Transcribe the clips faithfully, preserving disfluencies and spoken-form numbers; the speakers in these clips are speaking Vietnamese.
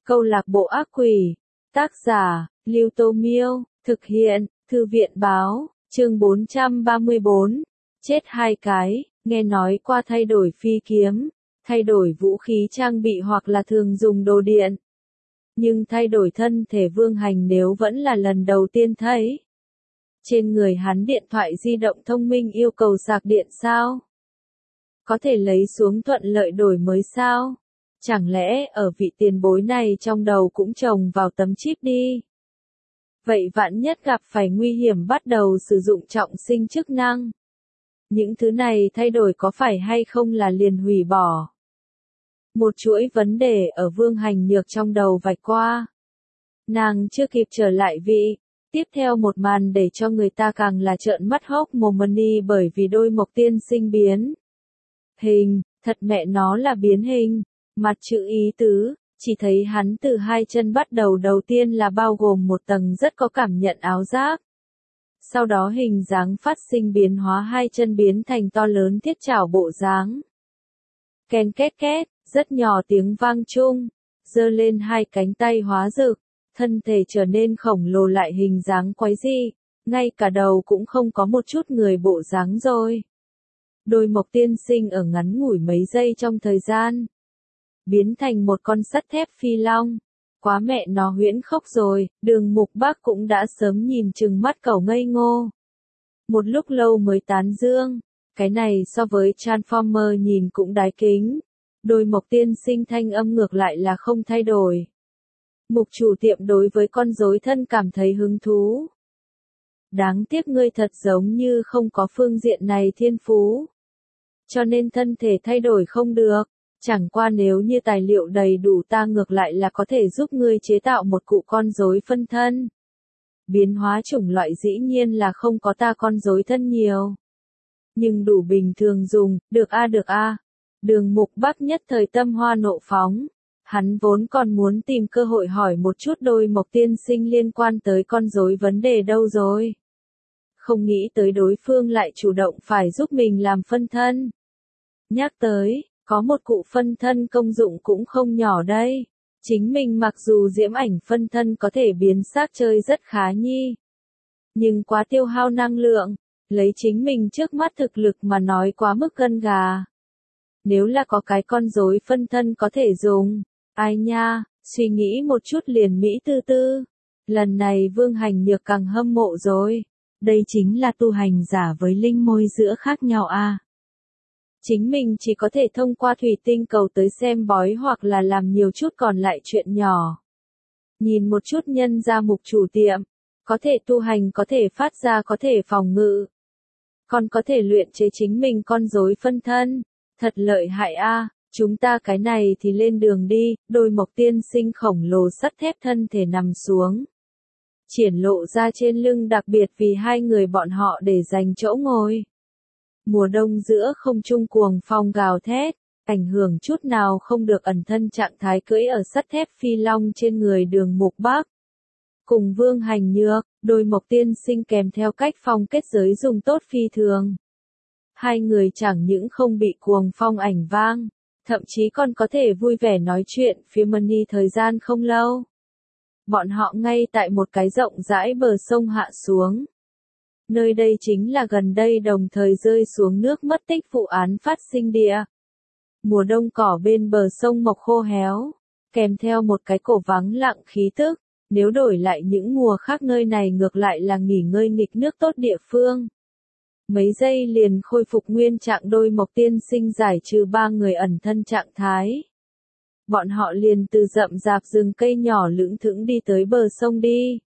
Câu lạc bộ ác quỷ. Tác giả, Lưu Tô Miêu. Thực hiện, Thư viện báo. Chương bốn trăm ba mươi bốn. Chết hai cái. Nghe nói qua thay đổi phi kiếm, thay đổi vũ khí trang bị hoặc là thường dùng đồ điện. Nhưng thay đổi thân thể Vương Hành nếu vẫn là lần đầu tiên thấy. Trên người hắn điện thoại di động thông minh yêu cầu sạc điện sao? Có thể lấy xuống thuận lợi đổi mới sao? Chẳng lẽ ở vị tiền bối này trong đầu cũng trồng vào tấm chip đi? Vậy vạn nhất gặp phải nguy hiểm bắt đầu sử dụng trọng sinh chức năng. Những thứ này thay đổi có phải hay không là liền hủy bỏ? Một chuỗi vấn đề ở Vương Hành Nhược trong đầu vạch qua. Nàng chưa kịp trở lại vị. Tiếp theo một màn để cho người ta càng là trợn mắt hốc mồm money bởi vì đôi mộc tiên sinh biến hình, thật mẹ nó là biến hình, mặt chữ ý tứ, chỉ thấy hắn từ hai chân bắt đầu đầu tiên là bao gồm một tầng rất có cảm nhận áo giáp. Sau đó hình dáng phát sinh biến hóa hai chân biến thành to lớn thiết chảo bộ dáng. Ken két két, rất nhỏ tiếng vang chung, giơ lên hai cánh tay hóa rực. Thân thể trở nên khổng lồ lại hình dáng quái dị, ngay cả đầu cũng không có một chút người bộ dáng rồi. Đôi mộc tiên sinh ở ngắn ngủi mấy giây trong thời gian, biến thành một con sắt thép phi long. Quá mẹ nó huyễn khốc rồi, Đường Mục Bác cũng đã sớm nhìn chừng mắt cẩu ngây ngô. Một lúc lâu mới tán dương, cái này so với Transformer nhìn cũng đái kính. Đôi mộc tiên sinh thanh âm ngược lại là không thay đổi. Mục chủ tiệm đối với con rối thân cảm thấy hứng thú. Đáng tiếc ngươi thật giống như không có phương diện này thiên phú. Cho nên thân thể thay đổi không được. Chẳng qua nếu như tài liệu đầy đủ ta ngược lại là có thể giúp ngươi chế tạo một cụ con rối phân thân. Biến hóa chủng loại dĩ nhiên là không có ta con rối thân nhiều. Nhưng đủ bình thường dùng, được a được a. Đường Mục Bác nhất thời tâm hoa nộ phóng. Hắn vốn còn muốn tìm cơ hội hỏi một chút đôi mộc tiên sinh liên quan tới con rối vấn đề đâu rồi. Không nghĩ tới đối phương lại chủ động phải giúp mình làm phân thân. Nhắc tới, có một cụ phân thân công dụng cũng không nhỏ đây. Chính mình mặc dù diễm ảnh phân thân có thể biến xác chơi rất khá nhi. Nhưng quá tiêu hao năng lượng, lấy chính mình trước mắt thực lực mà nói quá mức gân gà. Nếu là có cái con rối phân thân có thể dùng. Ai nha, suy nghĩ một chút liền Mỹ tư tư. Lần này Vương Hành Nhược càng hâm mộ rồi. Đây chính là tu hành giả với linh môi giữa khác nhau a. À. Chính mình chỉ có thể thông qua thủy tinh cầu tới xem bói hoặc là làm nhiều chút còn lại chuyện nhỏ. Nhìn một chút nhân ra mục chủ tiệm. Có thể tu hành có thể phát ra có thể phòng ngự. Còn có thể luyện chế chính mình con rối phân thân. Thật lợi hại a. À. Chúng ta cái này thì lên đường đi, đôi mộc tiên sinh khổng lồ sắt thép thân thể nằm xuống. Triển lộ ra trên lưng đặc biệt vì hai người bọn họ để dành chỗ ngồi. Mùa đông giữa không trung cuồng phong gào thét, ảnh hưởng chút nào không được ẩn thân trạng thái cưỡi ở sắt thép phi long trên người Đường Mục Bác. Cùng Vương Hành Nhược, đôi mộc tiên sinh kèm theo cách phong kết giới dùng tốt phi thường. Hai người chẳng những không bị cuồng phong ảnh vang. Thậm chí còn có thể vui vẻ nói chuyện phía money thời gian không lâu. Bọn họ ngay tại một cái rộng rãi bờ sông hạ xuống. Nơi đây chính là gần đây đồng thời rơi xuống nước mất tích vụ án phát sinh địa. Mùa đông cỏ bên bờ sông mọc khô héo, kèm theo một cái cổ vắng lặng khí tức. Nếu đổi lại những mùa khác nơi này ngược lại là nghỉ ngơi nghịch nước tốt địa phương. Mấy giây liền khôi phục nguyên trạng đôi mộc tiên sinh giải trừ ba người ẩn thân trạng thái. Bọn họ liền từ rậm rạp rừng cây nhỏ lững thững đi tới bờ sông đi.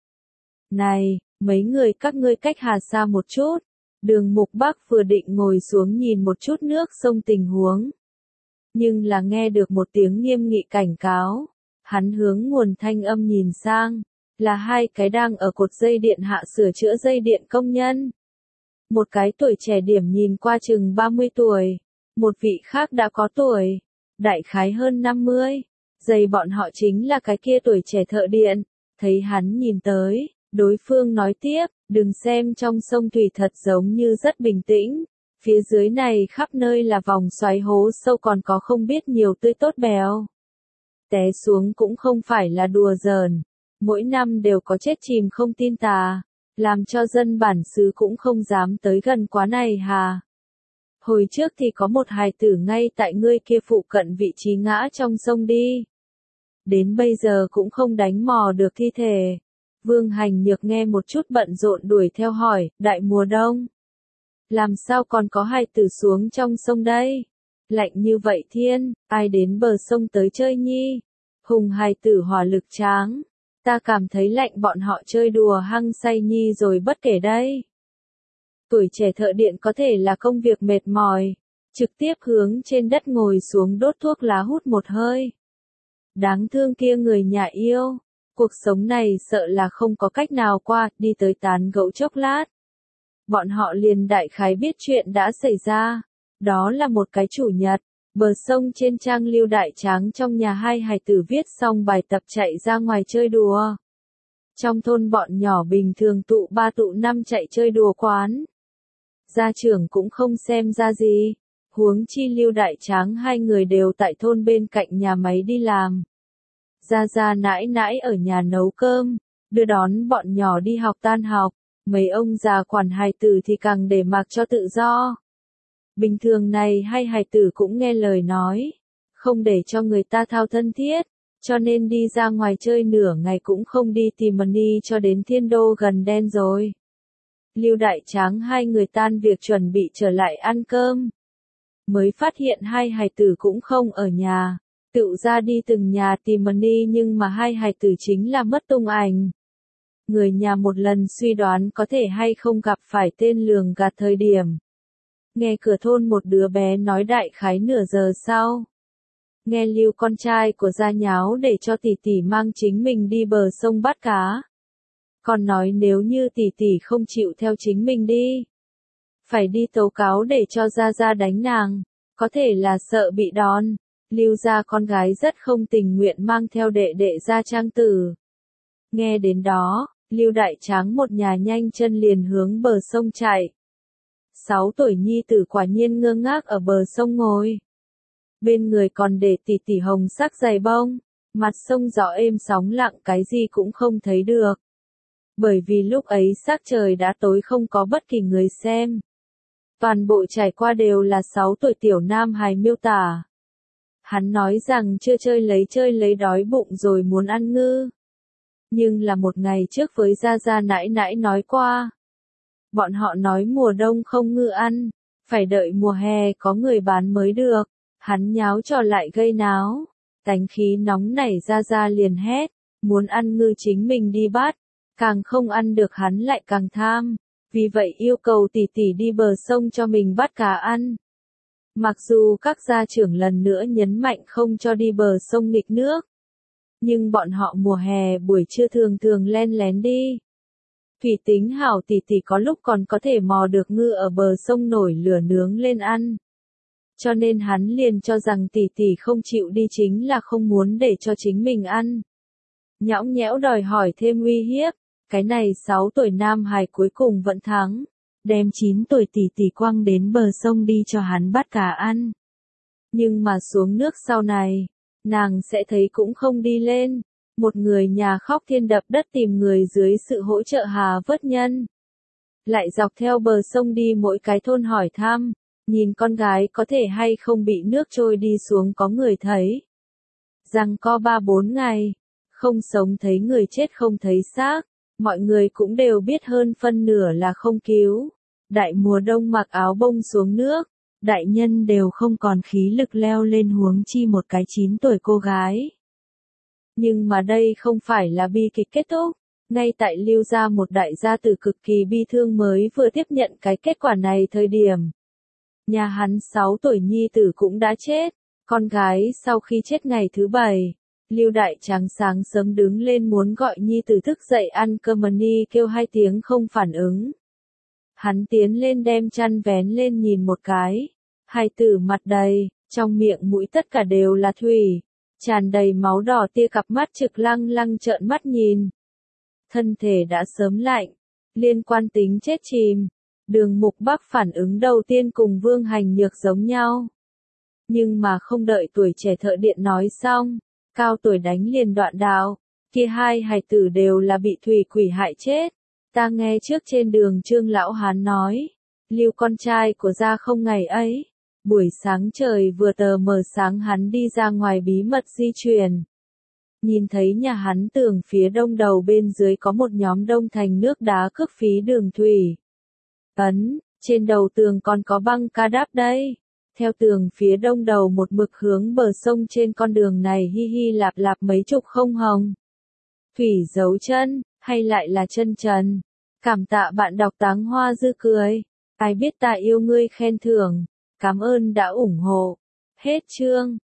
Này, mấy người các ngươi cách hà xa một chút. Đường Mục Bác vừa định ngồi xuống nhìn một chút nước sông tình huống. Nhưng là nghe được một tiếng nghiêm nghị cảnh cáo. Hắn hướng nguồn thanh âm nhìn sang. Là hai cái đang ở cột dây điện hạ sửa chữa dây điện công nhân. Một cái tuổi trẻ điểm nhìn qua chừng ba mươi tuổi. Một vị khác đã có tuổi. Đại khái hơn năm mươi. Dây bọn họ chính là cái kia tuổi trẻ thợ điện. Thấy hắn nhìn tới, đối phương nói tiếp, đừng xem trong sông thủy thật giống như rất bình tĩnh. Phía dưới này khắp nơi là vòng xoáy hố sâu còn có không biết nhiều tươi tốt bèo. té xuống cũng không phải là đùa giỡn. Mỗi năm đều có chết chìm không tin tà, làm cho dân bản xứ cũng không dám tới gần quá này hà. Hồi trước thì có một hài tử ngay tại ngươi kia phụ cận vị trí ngã trong sông đi. Đến bây giờ cũng không đánh mò được thi thể. Vương Hành Nhược nghe một chút bận rộn đuổi theo hỏi, đại mùa đông. Làm sao còn có hài tử xuống trong sông đây? Lạnh như vậy thiên, ai đến bờ sông tới chơi nhi? Hùng hài tử hỏa lực tráng. Ta cảm thấy lạnh bọn họ chơi đùa hăng say nhi rồi bất kể đây. Tuổi trẻ thợ điện có thể là công việc mệt mỏi, trực tiếp hướng trên đất ngồi xuống đốt thuốc lá hút một hơi. Đáng thương kia người nhà yêu, cuộc sống này sợ là không có cách nào qua, đi tới tán gẫu chốc lát. Bọn họ liền đại khái biết chuyện đã xảy ra, đó là một cái chủ nhật, bờ sông trên trang Lưu Đại Tráng trong nhà hai hài tử viết xong bài tập chạy ra ngoài chơi đùa. Trong thôn bọn nhỏ bình thường tụ ba tụ năm chạy chơi đùa quán. Gia trưởng cũng không xem ra gì, huống chi Lưu Đại Tráng hai người đều tại thôn bên cạnh nhà máy đi làm. Gia Gia nãi nãi ở nhà nấu cơm, đưa đón bọn nhỏ đi học tan học, mấy ông già quản hài tử thì càng để mặc cho tự do. Bình thường này hai hài tử cũng nghe lời nói, không để cho người ta thao thân thiết, cho nên đi ra ngoài chơi nửa ngày cũng không đi tìm money cho đến thiên đô gần đen rồi. Lưu Đại Tráng hai người tan việc chuẩn bị trở lại ăn cơm. Mới phát hiện hai hài tử cũng không ở nhà, tự ra đi từng nhà tìm money nhưng mà hai hài tử chính là mất tung ảnh. Người nhà một lần suy đoán có thể hay không gặp phải tên lường gạt thời điểm. Nghe cửa thôn một đứa bé nói đại khái nửa giờ sau. Nghe Lưu con trai của Gia nháo để cho tỷ tỷ mang chính mình đi bờ sông bắt cá. Còn nói nếu như tỷ tỷ không chịu theo chính mình đi, phải đi tố cáo để cho Gia Gia đánh nàng, có thể là sợ bị đòn. Lưu gia con gái rất không tình nguyện mang theo đệ đệ ra trang tử. Nghe đến đó, Lưu Đại Tráng một nhà nhanh chân liền hướng bờ sông chạy. Sáu tuổi nhi tử quả nhiên ngơ ngác ở bờ sông ngồi. Bên người còn để tỷ tỷ hồng sắc giày bông, mặt sông gió êm sóng lặng cái gì cũng không thấy được. Bởi vì lúc ấy sắc trời đã tối không có bất kỳ người xem. Toàn bộ trải qua đều là sáu tuổi tiểu nam hài miêu tả. Hắn nói rằng chưa chơi lấy chơi lấy đói bụng rồi muốn ăn ngư. Nhưng là một ngày trước với Gia Gia nãi nãi nói qua. Bọn họ nói mùa đông không ngư ăn, phải đợi mùa hè có người bán mới được. Hắn nháo trò lại gây náo, tánh khí nóng nảy Gia Gia liền hét, muốn ăn ngư chính mình đi bắt, càng không ăn được hắn lại càng tham, vì vậy yêu cầu tỷ tỷ đi bờ sông cho mình bắt cá ăn. Mặc dù các gia trưởng lần nữa nhấn mạnh không cho đi bờ sông nghịch nước, nhưng bọn họ mùa hè buổi trưa thường thường len lén đi. Thủy tính hảo tỷ tỷ có lúc còn có thể mò được ngư ở bờ sông nổi lửa nướng lên ăn. Cho nên hắn liền cho rằng tỷ tỷ không chịu đi chính là không muốn để cho chính mình ăn. Nhõng nhẽo đòi hỏi thêm uy hiếp, cái này sáu tuổi nam hài cuối cùng vẫn thắng, đem chín tuổi tỷ tỷ quăng đến bờ sông đi cho hắn bắt cá ăn. Nhưng mà xuống nước sau này, nàng sẽ thấy cũng không đi lên, một người nhà khóc thiên đập đất tìm người dưới sự hỗ trợ hà vớt nhân. Lại dọc theo bờ sông đi mỗi cái thôn hỏi thăm. Nhìn con gái có thể hay không bị nước trôi đi xuống có người thấy. Rằng co ba bốn ngày, không sống thấy người chết không thấy xác, mọi người cũng đều biết hơn phân nửa là không cứu. Đại mùa đông mặc áo bông xuống nước, đại nhân đều không còn khí lực leo lên huống chi một cái chín tuổi cô gái. Nhưng mà đây không phải là bi kịch kết thúc, ngay tại Lưu gia một đại gia tử cực kỳ bi thương mới vừa tiếp nhận cái kết quả này thời điểm. Nhà hắn sáu tuổi nhi tử cũng đã chết, con gái sau khi chết ngày thứ bảy, Lưu Đại Tráng sáng sớm đứng lên muốn gọi nhi tử thức dậy ăn cơm money kêu hai tiếng không phản ứng. Hắn tiến lên đem chăn vén lên nhìn một cái, hai tử mặt đầy, trong miệng mũi tất cả đều là thủy, tràn đầy máu đỏ tia cặp mắt trực lăng lăng trợn mắt nhìn. Thân thể đã sớm lạnh, liên quan tính chết chìm. Đường Mục Bắc phản ứng đầu tiên cùng Vương Hành Nhược giống nhau. Nhưng mà không đợi tuổi trẻ thợ điện nói xong, cao tuổi đánh liền đoạn đạo, kia hai hài tử đều là bị thủy quỷ hại chết. Ta nghe trước trên đường Trương lão hán nói, Lưu con trai của gia không ngày ấy, buổi sáng trời vừa tờ mờ sáng hắn đi ra ngoài bí mật di chuyển. Nhìn thấy nhà hắn tường phía đông đầu bên dưới có một nhóm đông thành nước đá cướp phí đường thủy. Ấn, trên đầu tường còn có băng ca đáp đây. Theo tường phía đông đầu một mực hướng bờ sông trên con đường này hi hi lạp lạp mấy chục không hồng. Thủy dấu chân, hay lại là chân trần. Cảm tạ bạn đọc Táng Hoa Dư cười. Ai biết ta yêu ngươi khen thưởng. Cảm ơn đã ủng hộ. Hết chương.